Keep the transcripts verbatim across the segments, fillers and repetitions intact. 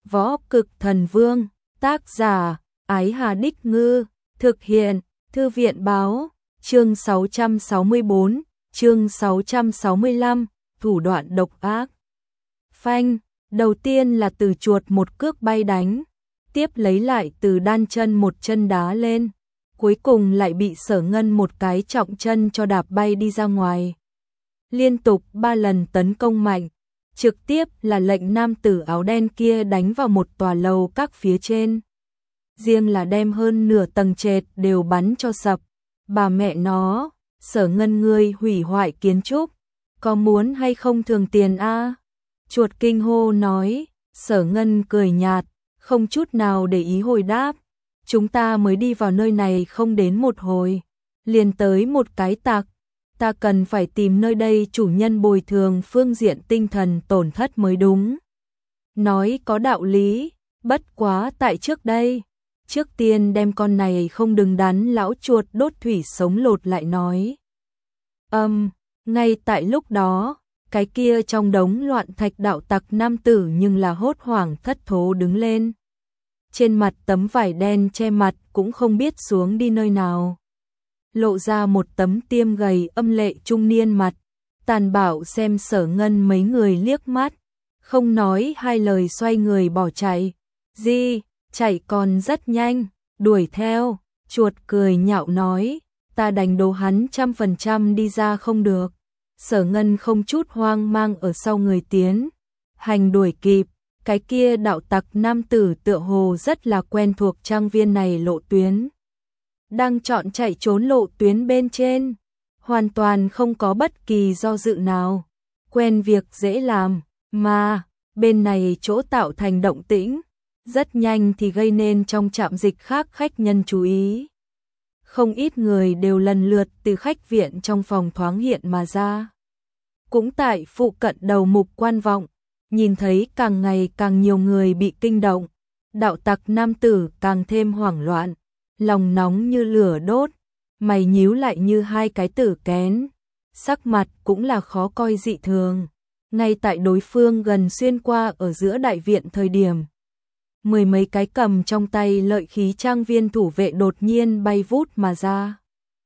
Võ Cực Thần Vương, tác giả, Ái Hà Đích Ngư, thực hiện, Thư viện Báo, chương sáu trăm sáu mươi bốn, chương sáu trăm sáu mươi lăm, thủ đoạn độc ác. Phanh, đầu tiên là từ chuột một cước bay đánh, tiếp lấy lại từ đan chân một chân đá lên, cuối cùng lại bị Sở Ngân một cái trọng chân cho đạp bay đi ra ngoài. Liên tục ba lần tấn công mạnh, trực tiếp là lệnh nam tử áo đen kia đánh vào một tòa lầu các phía trên. Riêng là đem hơn nửa tầng trệt đều bắn cho sập. Bà mẹ nó, Sở Ngân ngươi hủy hoại kiến trúc, có muốn hay không thường tiền a? Chuột kinh hô nói. Sở Ngân cười nhạt, không chút nào để ý hồi đáp. Chúng ta mới đi vào nơi này không đến một hồi, liền tới một cái tặc. Ta cần phải tìm nơi đây chủ nhân bồi thường phương diện tinh thần tổn thất mới đúng. Nói có đạo lý, bất quá tại trước đây. Trước tiên đem con này không đừng đắn lão chuột đốt thủy sống lột lại nói. Âm, um, ngay tại lúc đó, cái kia trong đống loạn thạch đạo tặc nam tử nhưng là hốt hoảng thất thố đứng lên. Trên mặt tấm vải đen che mặt cũng không biết xuống đi nơi nào. Lộ ra một tấm tiêm gầy âm lệ trung niên mặt, tàn bạo xem Sở Ngân mấy người liếc mắt, không nói hai lời xoay người bỏ chạy. Gì, chạy còn rất nhanh, đuổi theo, chuột cười nhạo nói, ta đánh đố hắn trăm phần trăm đi ra không được. Sở Ngân không chút hoang mang ở sau người tiến, hành đuổi kịp, cái kia đạo tặc nam tử tựa hồ rất là quen thuộc trang viên này lộ tuyến. Đang chọn chạy trốn lộ tuyến bên trên, hoàn toàn không có bất kỳ do dự nào, quen việc dễ làm, mà bên này chỗ tạo thành động tĩnh, rất nhanh thì gây nên trong trạm dịch khác khách nhân chú ý. Không ít người đều lần lượt từ khách viện trong phòng thoáng hiện mà ra. Cũng tại phụ cận đầu mục quan vọng, nhìn thấy càng ngày càng nhiều người bị kinh động, đạo tặc nam tử càng thêm hoảng loạn, lòng nóng như lửa đốt, mày nhíu lại như hai cái tử kén, sắc mặt cũng là khó coi dị thường. Ngay tại đối phương gần xuyên qua ở giữa đại viện thời điểm, mười mấy cái cầm trong tay lợi khí trang viên thủ vệ đột nhiên bay vút mà ra.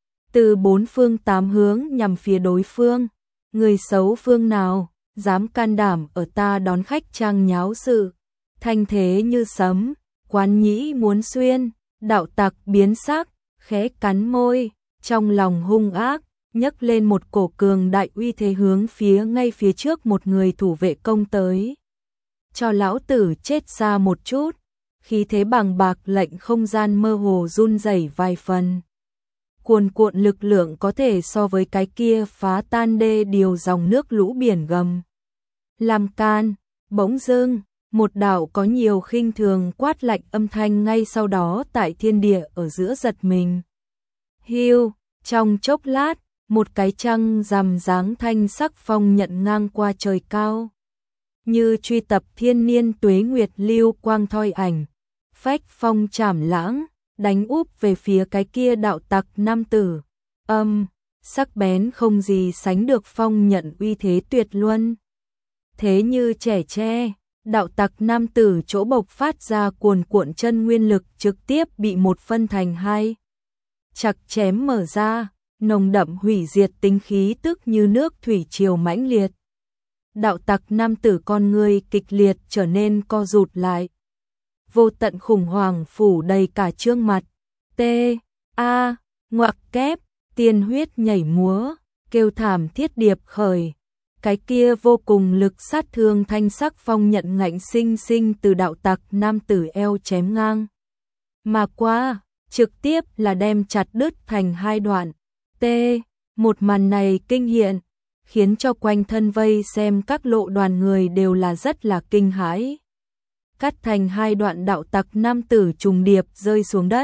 Từ bốn phương tám hướng nhằm phía đối phương, người xấu phương nào, dám can đảm ở ta đón khách trang nháo sự, thanh thế như sấm, quán nhĩ muốn xuyên. Đạo tặc biến sắc, khẽ cắn môi, trong lòng hung ác, nhấc lên một cổ cường đại uy thế hướng phía ngay phía trước một người thủ vệ công tới. Cho lão tử chết xa một chút, khí thế bằng bạc lệnh không gian mơ hồ run rẩy vài phần. Cuồn cuộn lực lượng có thể so với cái kia phá tan đê điều dòng nước lũ biển gầm. Làm can, bỗng dưng. Một đạo có nhiều khinh thường quát lạnh âm thanh ngay sau đó tại thiên địa ở giữa giật mình. Hiu, trong chốc lát, một cái trăng rằm dáng thanh sắc phong nhận ngang qua trời cao. Như truy tập thiên niên tuế nguyệt lưu quang thoi ảnh, phách phong trảm lãng, đánh úp về phía cái kia đạo tặc nam tử. Âm, sắc bén không gì sánh được phong nhận uy thế tuyệt luân. Thế như trẻ tre. Đạo tặc nam tử chỗ bộc phát ra cuồn cuộn chân nguyên lực trực tiếp bị một phân thành hai. Chặt chém mở ra, nồng đậm hủy diệt tính khí tức như nước thủy triều mãnh liệt. Đạo tặc nam tử con người kịch liệt trở nên co rụt lại. Vô tận khủng hoảng phủ đầy cả trương mặt. T, A, ngoặc kép, tiên huyết nhảy múa, kêu thảm thiết điệp khởi. Cái kia vô cùng lực sát thương thanh sắc phong nhận ngạnh sinh sinh từ đạo tặc nam tử eo chém ngang. Mà qua, trực tiếp là đem chặt đứt thành hai đoạn. T, một màn này kinh hiện, khiến cho quanh thân vây xem các lộ đoàn người đều là rất là kinh hãi. Cắt thành hai đoạn đạo tặc nam tử trùng điệp rơi xuống đất.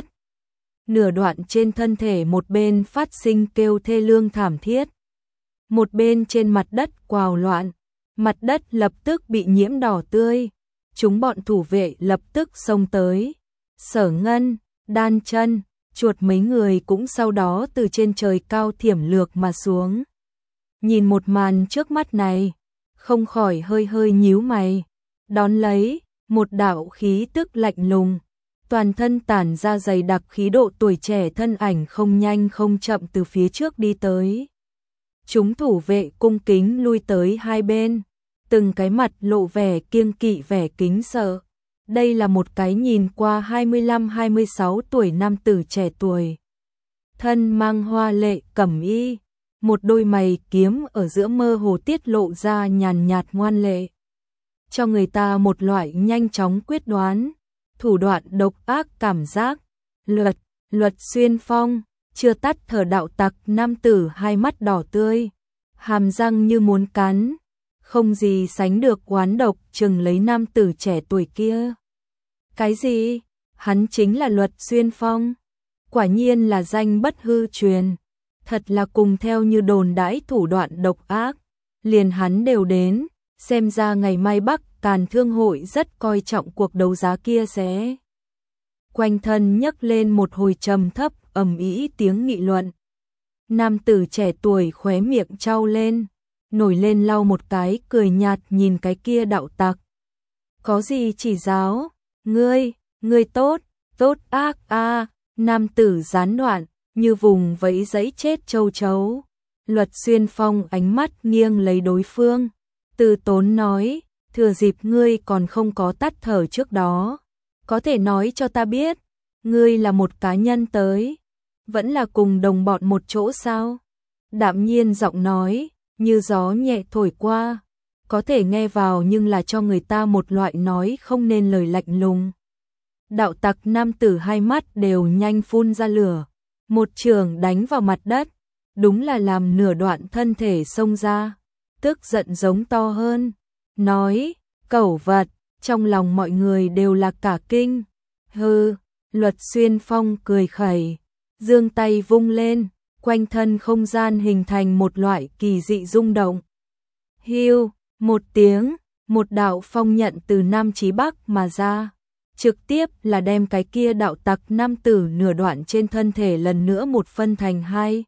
Nửa đoạn trên thân thể một bên phát sinh kêu thê lương thảm thiết. Một bên trên mặt đất quào loạn, mặt đất lập tức bị nhiễm đỏ tươi, chúng bọn thủ vệ lập tức xông tới. Sở Ngân, đan chân, chuột mấy người cũng sau đó từ trên trời cao thiểm lược mà xuống. Nhìn một màn trước mắt này, không khỏi hơi hơi nhíu mày, đón lấy, một đạo khí tức lạnh lùng, toàn thân tản ra dày đặc khí độ tuổi trẻ, thân ảnh không nhanh không chậm từ phía trước đi tới. Chúng thủ vệ cung kính lui tới hai bên, từng cái mặt lộ vẻ kiêng kỵ, vẻ kính sợ. Đây là một cái nhìn qua hai mươi lăm hai mươi sáu tuổi nam tử trẻ tuổi. Thân mang hoa lệ cẩm y, một đôi mày kiếm ở giữa mơ hồ tiết lộ ra nhàn nhạt ngoan lệ, cho người ta một loại nhanh chóng quyết đoán, thủ đoạn độc ác cảm giác. Luật, Luật Xuyên Phong, chưa tắt thở đạo tặc nam tử, hai mắt đỏ tươi, hàm răng như muốn cắn, không gì sánh được oán độc chừng lấy nam tử trẻ tuổi kia. Cái gì? Hắn chính là Luật Xuyên Phong? Quả nhiên là danh bất hư truyền, thật là cùng theo như đồn đãi thủ đoạn độc ác, liền hắn đều đến, xem ra ngày mai Bắc Càn Thương hội rất coi trọng cuộc đấu giá kia sẽ. Quanh thân nhấc lên một hồi trầm thấp ầm ĩ tiếng nghị luận. Nam tử trẻ tuổi khóe miệng trao lên, nổi lên lau một cái, cười nhạt nhìn cái kia đạo tặc. Có gì chỉ giáo? Ngươi, ngươi tốt, tốt ác a. À. Nam tử gián đoạn, như vùng vẫy giấy chết châu chấu. Luật Xuyên Phong ánh mắt nghiêng lấy đối phương, từ tốn nói, thừa dịp ngươi còn không có tắt thở trước đó, có thể nói cho ta biết, ngươi là một cá nhân tới, vẫn là cùng đồng bọn một chỗ sao? Đạm nhiên giọng nói, như gió nhẹ thổi qua, có thể nghe vào nhưng là cho người ta một loại nói không nên lời lạnh lùng. Đạo tặc nam tử hai mắt đều nhanh phun ra lửa, một chưởng đánh vào mặt đất, đúng là làm nửa đoạn thân thể xông ra, tức giận giống to hơn, nói, cẩu vật, trong lòng mọi người đều là cả kinh. Hừ, Luật Xuyên Phong cười khẩy, giương tay vung lên, quanh thân không gian hình thành một loại kỳ dị rung động. Hiu, một tiếng, một đạo phong nhận từ Nam chí Bắc mà ra, trực tiếp là đem cái kia đạo tặc nam tử nửa đoạn trên thân thể lần nữa một phân thành hai.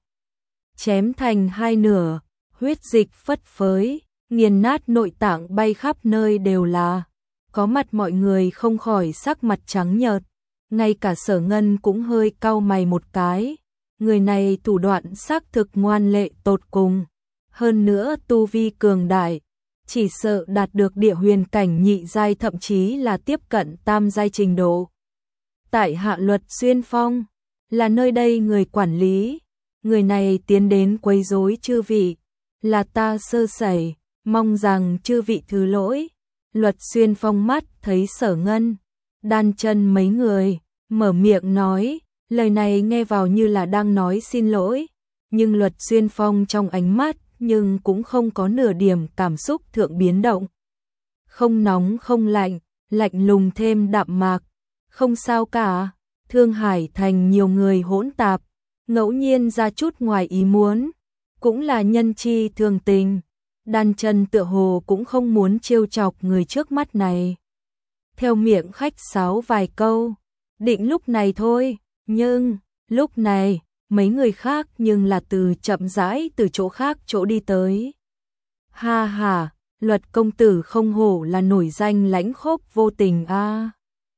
Chém thành hai nửa, huyết dịch phất phới, nghiền nát nội tạng bay khắp nơi đều là. Có mặt mọi người không khỏi sắc mặt trắng nhợt, ngay cả Sở Ngân cũng hơi cau mày một cái. Người này thủ đoạn xác thực ngoan lệ tột cùng, hơn nữa tu vi cường đại, chỉ sợ đạt được địa huyền cảnh nhị giai, thậm chí là tiếp cận tam giai trình độ. Tại hạ Luật Xuyên Phong, là nơi đây người quản lý, người này tiến đến quấy rối chư vị, là ta sơ sẩy, mong rằng chư vị thứ lỗi. Luật Xuyên Phong mắt thấy Sở Ngân, Đan Chân mấy người, mở miệng nói, lời này nghe vào như là đang nói xin lỗi, nhưng Luật Xuyên Phong trong ánh mắt nhưng cũng không có nửa điểm cảm xúc thượng biến động. Không nóng không lạnh, lạnh lùng thêm đạm mạc, không sao cả, Thương Hải thành nhiều người hỗn tạp, ngẫu nhiên ra chút ngoài ý muốn, cũng là nhân chi thường tình. Đan Chân tựa hồ cũng không muốn trêu chọc người trước mắt này, theo miệng khách sáo vài câu, định lúc này thôi, nhưng lúc này mấy người khác nhưng là từ chậm rãi từ chỗ khác chỗ đi tới. Ha ha, Luật công tử không hổ là nổi danh lãnh khốc vô tình a. À.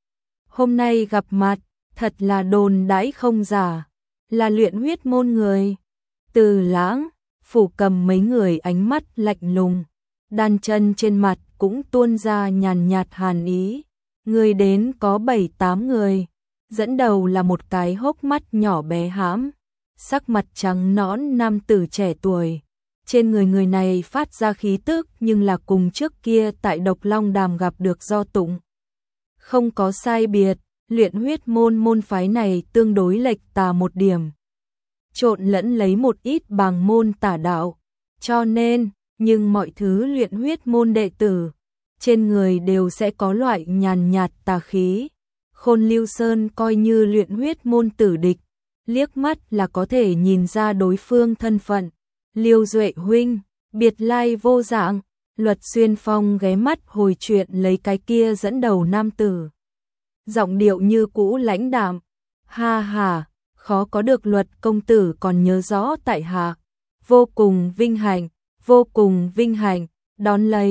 Hôm nay gặp mặt, thật là đồn đãi không giả, là luyện huyết môn người. Từ Lãng, Phủ Cầm mấy người ánh mắt lạnh lùng, Đan Chân trên mặt cũng tuôn ra nhàn nhạt hàn ý. Người đến có bảy tám người, dẫn đầu là một cái hốc mắt nhỏ bé hãm, sắc mặt trắng nõn nam tử trẻ tuổi. Trên người người này phát ra khí tức nhưng là cùng trước kia tại Độc Long Đàm gặp được Do Tụng. Không có sai biệt, luyện huyết môn môn phái này tương đối lệch tà một điểm, trộn lẫn lấy một ít bàng môn tả đạo, cho nên, nhưng mọi thứ luyện huyết môn đệ tử, trên người đều sẽ có loại nhàn nhạt tà khí. Khôn Lưu Sơn coi như luyện huyết môn tử địch, liếc mắt là có thể nhìn ra đối phương thân phận. Liêu Duệ huynh, biệt lai vô dạng. Luật Xuyên Phong ghé mắt hồi chuyện lấy cái kia dẫn đầu nam tử, giọng điệu như cũ lãnh đạm. Ha ha, khó có được Luật công tử còn nhớ rõ tại hạ, vô cùng vinh hạnh, vô cùng vinh hạnh. Đón lấy,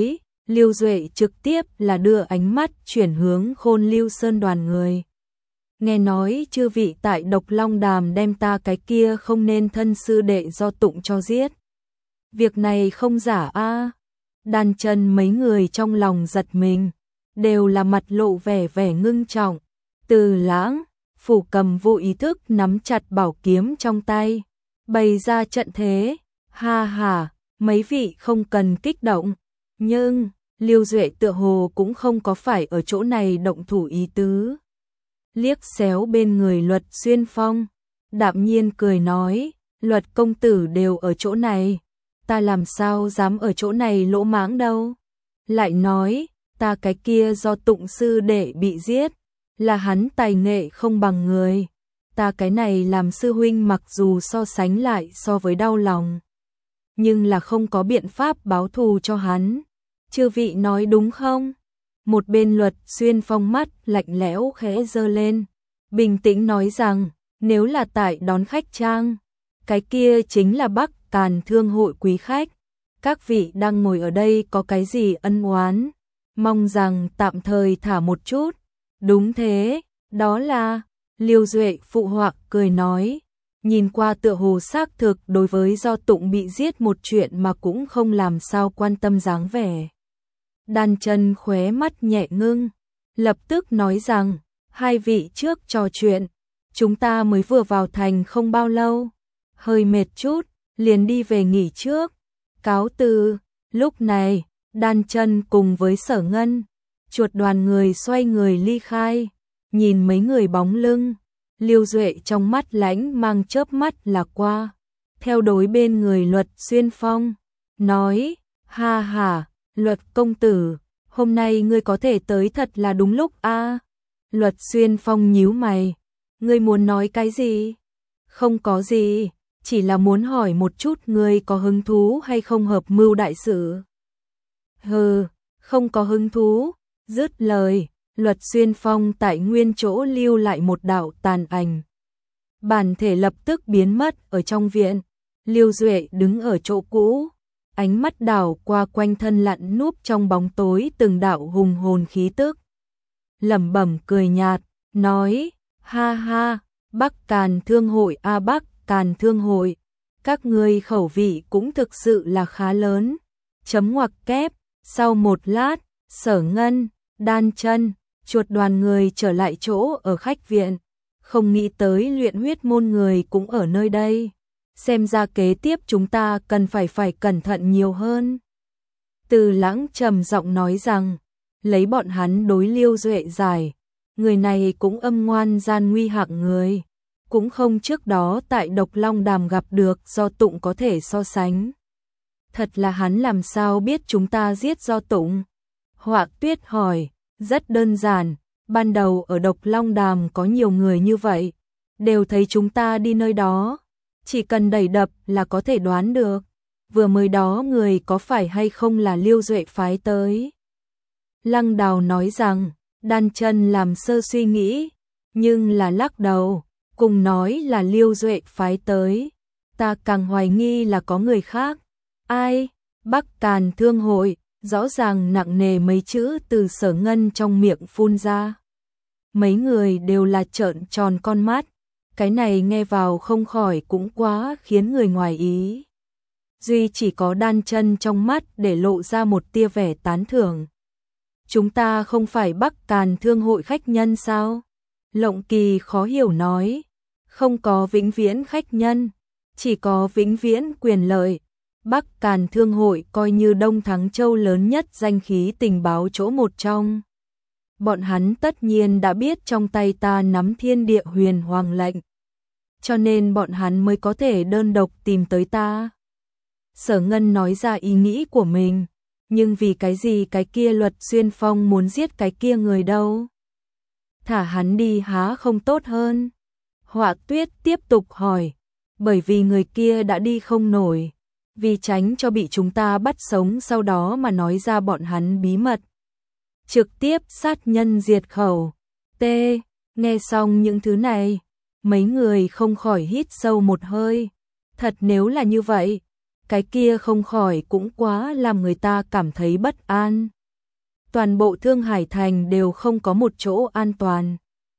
Lưu Duệ trực tiếp là đưa ánh mắt chuyển hướng Khôn Lưu Sơn đoàn người. Nghe nói chư vị tại Độc Long Đàm đem ta cái kia không nên thân sư đệ do tụng cho giết. Việc này không giả a. Đan Chân mấy người trong lòng giật mình, đều là mặt lộ vẻ vẻ ngưng trọng. Từ Lãng, Phủ Cầm vô ý thức nắm chặt bảo kiếm trong tay, bày ra trận thế. Ha ha, mấy vị không cần kích động, nhưng Lưu Duệ tựa hồ cũng không có phải ở chỗ này động thủ ý tứ. Liếc xéo bên người Luật Xuyên Phong, đạm nhiên cười nói, Luật công tử đều ở chỗ này, ta làm sao dám ở chỗ này lỗ mãng đâu. Lại nói, ta cái kia do tụng sư đệ bị giết, là hắn tài nghệ không bằng người. Ta cái này làm sư huynh mặc dù so sánh lại so với đau lòng, nhưng là không có biện pháp báo thù cho hắn. Chư vị nói đúng không? Một bên Luật Xuyên Phong mắt lạnh lẽo khẽ giơ lên, bình tĩnh nói rằng, nếu là tại đón khách trang, cái kia chính là Bắc Càn Thương hội quý khách. Các vị đang ngồi ở đây có cái gì ân oán, mong rằng tạm thời thả một chút. Đúng thế, đó là Lưu Duệ phụ họa cười nói, nhìn qua tựa hồ xác thực đối với do tụng bị giết một chuyện mà cũng không làm sao quan tâm dáng vẻ. Đan Chân khóe mắt nhẹ ngưng, lập tức nói rằng, hai vị trước trò chuyện, chúng ta mới vừa vào thành không bao lâu, hơi mệt chút, liền đi về nghỉ trước. Cáo từ. Lúc này, Đan Chân cùng với Sở Ngân, chuột đoàn người xoay người ly khai, nhìn mấy người bóng lưng, Lưu Duệ trong mắt lãnh mang chớp mắt là qua, theo đối bên người Luật Xuyên Phong, nói, ha ha, Luật công tử, hôm nay ngươi có thể tới thật là đúng lúc a. Luật Xuyên Phong nhíu mày, ngươi muốn nói cái gì? Không có gì, chỉ là muốn hỏi một chút ngươi có hứng thú hay không hợp mưu đại sự. Hừ, không có hứng thú. Dứt lời, Luật Xuyên Phong tại nguyên chỗ lưu lại một đạo tàn ảnh. Bản thể lập tức biến mất ở trong viện. Lưu Duệ đứng ở chỗ cũ, ánh mắt đảo qua quanh thân lặn núp trong bóng tối từng đạo hùng hồn khí tức. Lẩm bẩm cười nhạt, nói, ha ha, Bắc Càn Thương hội a Bắc Càn Thương hội, các ngươi khẩu vị cũng thực sự là khá lớn. Chấm ngoặc kép. Sau một lát, Sở Ngân, Đan Chân, chuột đoàn người trở lại chỗ ở khách viện, không nghĩ tới luyện huyết môn người cũng ở nơi đây. Xem ra kế tiếp chúng ta cần phải phải cẩn thận nhiều hơn. Từ Lãng trầm giọng nói rằng, lấy bọn hắn đối Lưu Duệ giải, người này cũng âm ngoan gian nguy hạng người, cũng không trước đó tại Độc Long Đàm gặp được do tụng có thể so sánh. Thật là hắn làm sao biết chúng ta giết do tụng? Họa Tuyết hỏi, rất đơn giản, ban đầu ở Độc Long Đàm có nhiều người như vậy, đều thấy chúng ta đi nơi đó, chỉ cần đẩy đập là có thể đoán được, vừa mới đó người có phải hay không là Lưu Duệ phái tới. Lăng Đào nói rằng, Đan Chân làm sơ suy nghĩ, nhưng là lắc đầu, cùng nói là Lưu Duệ phái tới, ta càng hoài nghi là có người khác. Ai? Bắc Càn Thương hội, rõ ràng nặng nề mấy chữ từ Sở Ngân trong miệng phun ra. Mấy người đều là trợn tròn con mắt, cái này nghe vào không khỏi cũng quá khiến người ngoài ý. Duy chỉ có Đan Chân trong mắt để lộ ra một tia vẻ tán thưởng. Chúng ta không phải Bắc Càn Thương hội khách nhân sao? Lộng Kỳ khó hiểu nói, không có vĩnh viễn khách nhân, chỉ có vĩnh viễn quyền lợi. Bắc Càn Thương hội coi như Đông Thắng Châu lớn nhất danh khí tình báo chỗ một trong. Bọn hắn tất nhiên đã biết trong tay ta nắm thiên địa huyền hoàng lệnh, cho nên bọn hắn mới có thể đơn độc tìm tới ta. Sở Ngân nói ra ý nghĩ của mình, nhưng vì cái gì cái kia Luật Xuyên Phong muốn giết cái kia người đâu? Thả hắn đi há không tốt hơn? Họa Tuyết tiếp tục hỏi, bởi vì người kia đã đi không nổi, vì tránh cho bị chúng ta bắt sống sau đó mà nói ra bọn hắn bí mật, trực tiếp sát nhân diệt khẩu. T. Nghe xong những thứ này, mấy người không khỏi hít sâu một hơi. Thật nếu là như vậy, cái kia không khỏi cũng quá làm người ta cảm thấy bất an. Toàn bộ Thương Hải Thành đều không có một chỗ an toàn.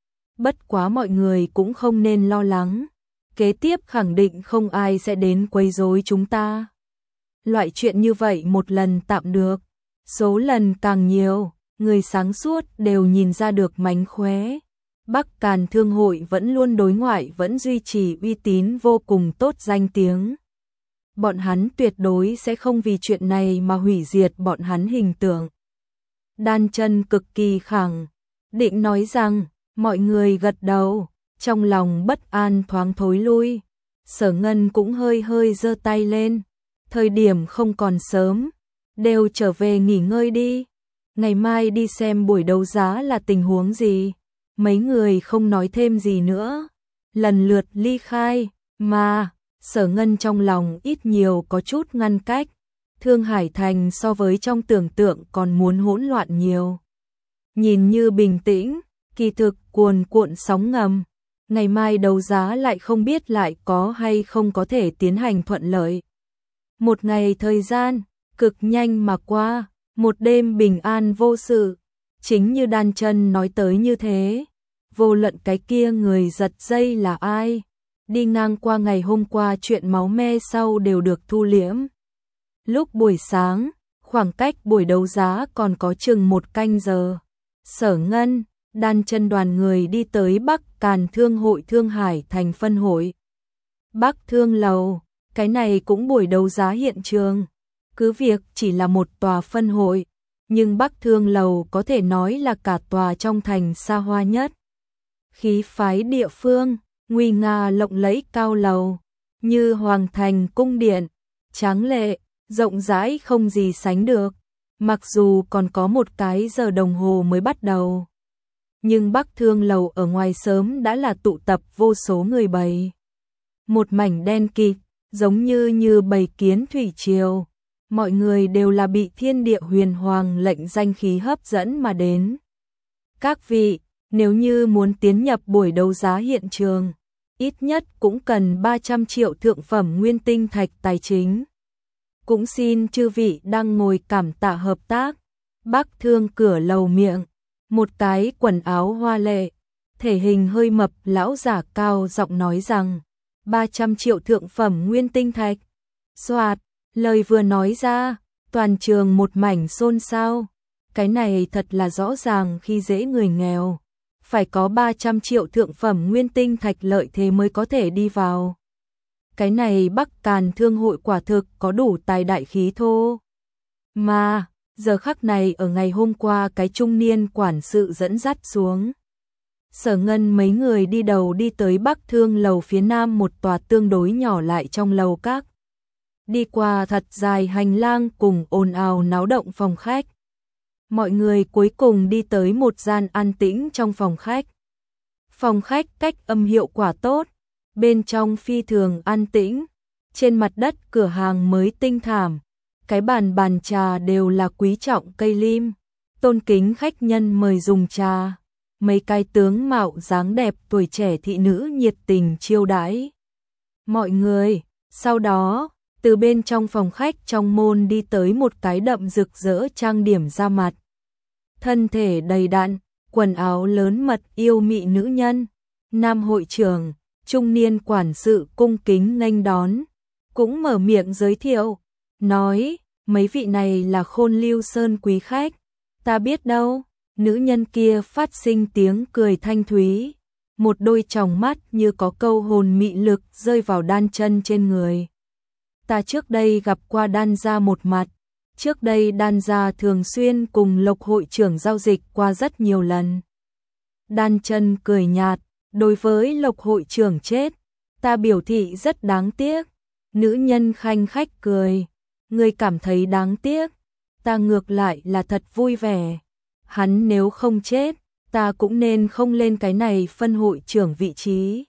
Bất quá mọi người cũng không nên lo lắng. Kế tiếp khẳng định không ai sẽ đến quấy rối chúng ta. Loại chuyện như vậy một lần tạm được. Số lần càng nhiều, người sáng suốt đều nhìn ra được mánh khóe. Bắc Càn Thương hội vẫn luôn đối ngoại vẫn duy trì uy tín vô cùng tốt danh tiếng. Bọn hắn tuyệt đối sẽ không vì chuyện này mà hủy diệt bọn hắn hình tượng. Đan Chân cực kỳ khẳng định nói rằng, mọi người gật đầu, trong lòng bất an thoáng thối lui. Sở Ngân cũng hơi hơi giơ tay lên, thời điểm không còn sớm, đều trở về nghỉ ngơi đi. Ngày mai đi xem buổi đấu giá là tình huống gì. Mấy người không nói thêm gì nữa, lần lượt ly khai, mà Sở Ngân trong lòng ít nhiều có chút ngăn cách. Thương Hải Thành so với trong tưởng tượng còn muốn hỗn loạn nhiều. Nhìn như bình tĩnh, kỳ thực cuồn cuộn sóng ngầm. Ngày mai đấu giá lại không biết lại có hay không có thể tiến hành thuận lợi. Một ngày thời gian, cực nhanh mà qua, một đêm bình an vô sự. Chính như Đan Chân nói tới như thế, vô luận cái kia người giật dây là ai, đi ngang qua ngày hôm qua chuyện máu me sau đều được thu liễm. Lúc buổi sáng, khoảng cách buổi đấu giá còn có chừng một canh giờ. Sở Ngân, Đan Chân đoàn người đi tới Bắc Càn Thương hội Thương Hải Thành phân hội. Bắc Thương lầu, cái này cũng buổi đấu giá hiện trường. Cứ việc chỉ là một tòa phân hội, nhưng Bắc Thương lầu có thể nói là cả tòa trong thành xa hoa nhất. Khí phái địa phương, nguy nga lộng lẫy cao lầu, như hoàng thành cung điện, tráng lệ, rộng rãi không gì sánh được. Mặc dù còn có một cái giờ đồng hồ mới bắt đầu, nhưng Bắc Thương lầu ở ngoài sớm đã là tụ tập vô số người bày. Một mảnh đen kịt, giống như như bầy kiến thủy triều. Mọi người đều là bị thiên địa huyền hoàng lệnh danh khí hấp dẫn mà đến. Các vị, nếu như muốn tiến nhập buổi đấu giá hiện trường, ít nhất cũng cần ba trăm triệu thượng phẩm nguyên tinh thạch tài chính. Cũng xin chư vị đang ngồi cảm tạ hợp tác. Bắc Thương cửa lầu miệng, một cái quần áo hoa lệ, thể hình hơi mập lão giả cao giọng nói rằng, ba trăm triệu thượng phẩm nguyên tinh thạch. Soạt, lời vừa nói ra, toàn trường một mảnh xôn xao. Cái này thật là rõ ràng khi dễ người nghèo. Phải có ba trăm triệu thượng phẩm nguyên tinh thạch lợi thế mới có thể đi vào. Cái này Bắc Càn Thương hội quả thực có đủ tài đại khí thô. Mà, giờ khắc này ở ngày hôm qua cái trung niên quản sự dẫn dắt xuống. Sở Ngân mấy người đi đầu đi tới Bắc Thương lầu phía nam một tòa tương đối nhỏ lại trong lầu các. Đi qua thật dài hành lang cùng ồn ào náo động phòng khách. Mọi người cuối cùng đi tới một gian an tĩnh trong phòng khách. Phòng khách cách âm hiệu quả tốt, bên trong phi thường an tĩnh, trên mặt đất cửa hàng mới tinh thảm, cái bàn bàn trà đều là quý trọng cây lim, tôn kính khách nhân mời dùng trà, mấy cái tướng mạo dáng đẹp tuổi trẻ thị nữ nhiệt tình chiêu đãi mọi người. Sau đó, từ bên trong phòng khách trong môn đi tới một cái đậm rực rỡ trang điểm da mặt, thân thể đầy đặn, quần áo lớn mật yêu mị nữ nhân. Nam hội trưởng, trung niên quản sự cung kính nghênh đón, cũng mở miệng giới thiệu, nói, mấy vị này là Khôn Lưu Sơn quý khách, ta biết đâu. Nữ nhân kia phát sinh tiếng cười thanh thúy, một đôi tròng mắt như có câu hồn mị lực rơi vào Đan Chân trên người. Ta trước đây gặp qua Đan gia một mặt, trước đây Đan gia thường xuyên cùng Lộc hội trưởng giao dịch qua rất nhiều lần. Đan Chân cười nhạt, đối với Lộc hội trưởng chết, ta biểu thị rất đáng tiếc. Nữ nhân khanh khách cười, ngươi cảm thấy đáng tiếc, ta ngược lại là thật vui vẻ. Hắn nếu không chết, ta cũng nên không lên cái này phân hội trưởng vị trí.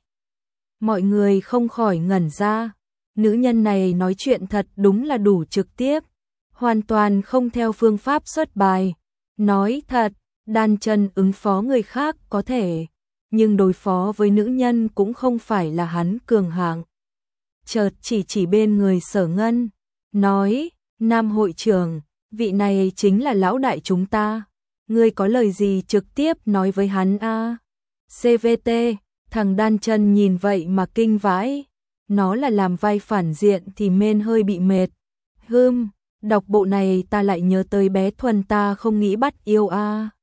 Mọi người không khỏi ngẩn ra, nữ nhân này nói chuyện thật đúng là đủ trực tiếp, hoàn toàn không theo phương pháp xuất bài. Nói thật, Đan Chân ứng phó người khác có thể, nhưng đối phó với nữ nhân cũng không phải là hắn cường hạng. Chợt chỉ chỉ bên người Sở Ngân, nói, Nam hội trưởng, vị này chính là lão đại chúng ta. ngươi có lời gì trực tiếp nói với hắn a. xê vê tê, thằng đan chân nhìn vậy mà kinh vãi, nó là làm vai phản diện thì men hơi bị mệt. Hưm, đọc bộ này ta lại nhớ tới bé Thuần ta không nghĩ bắt yêu a.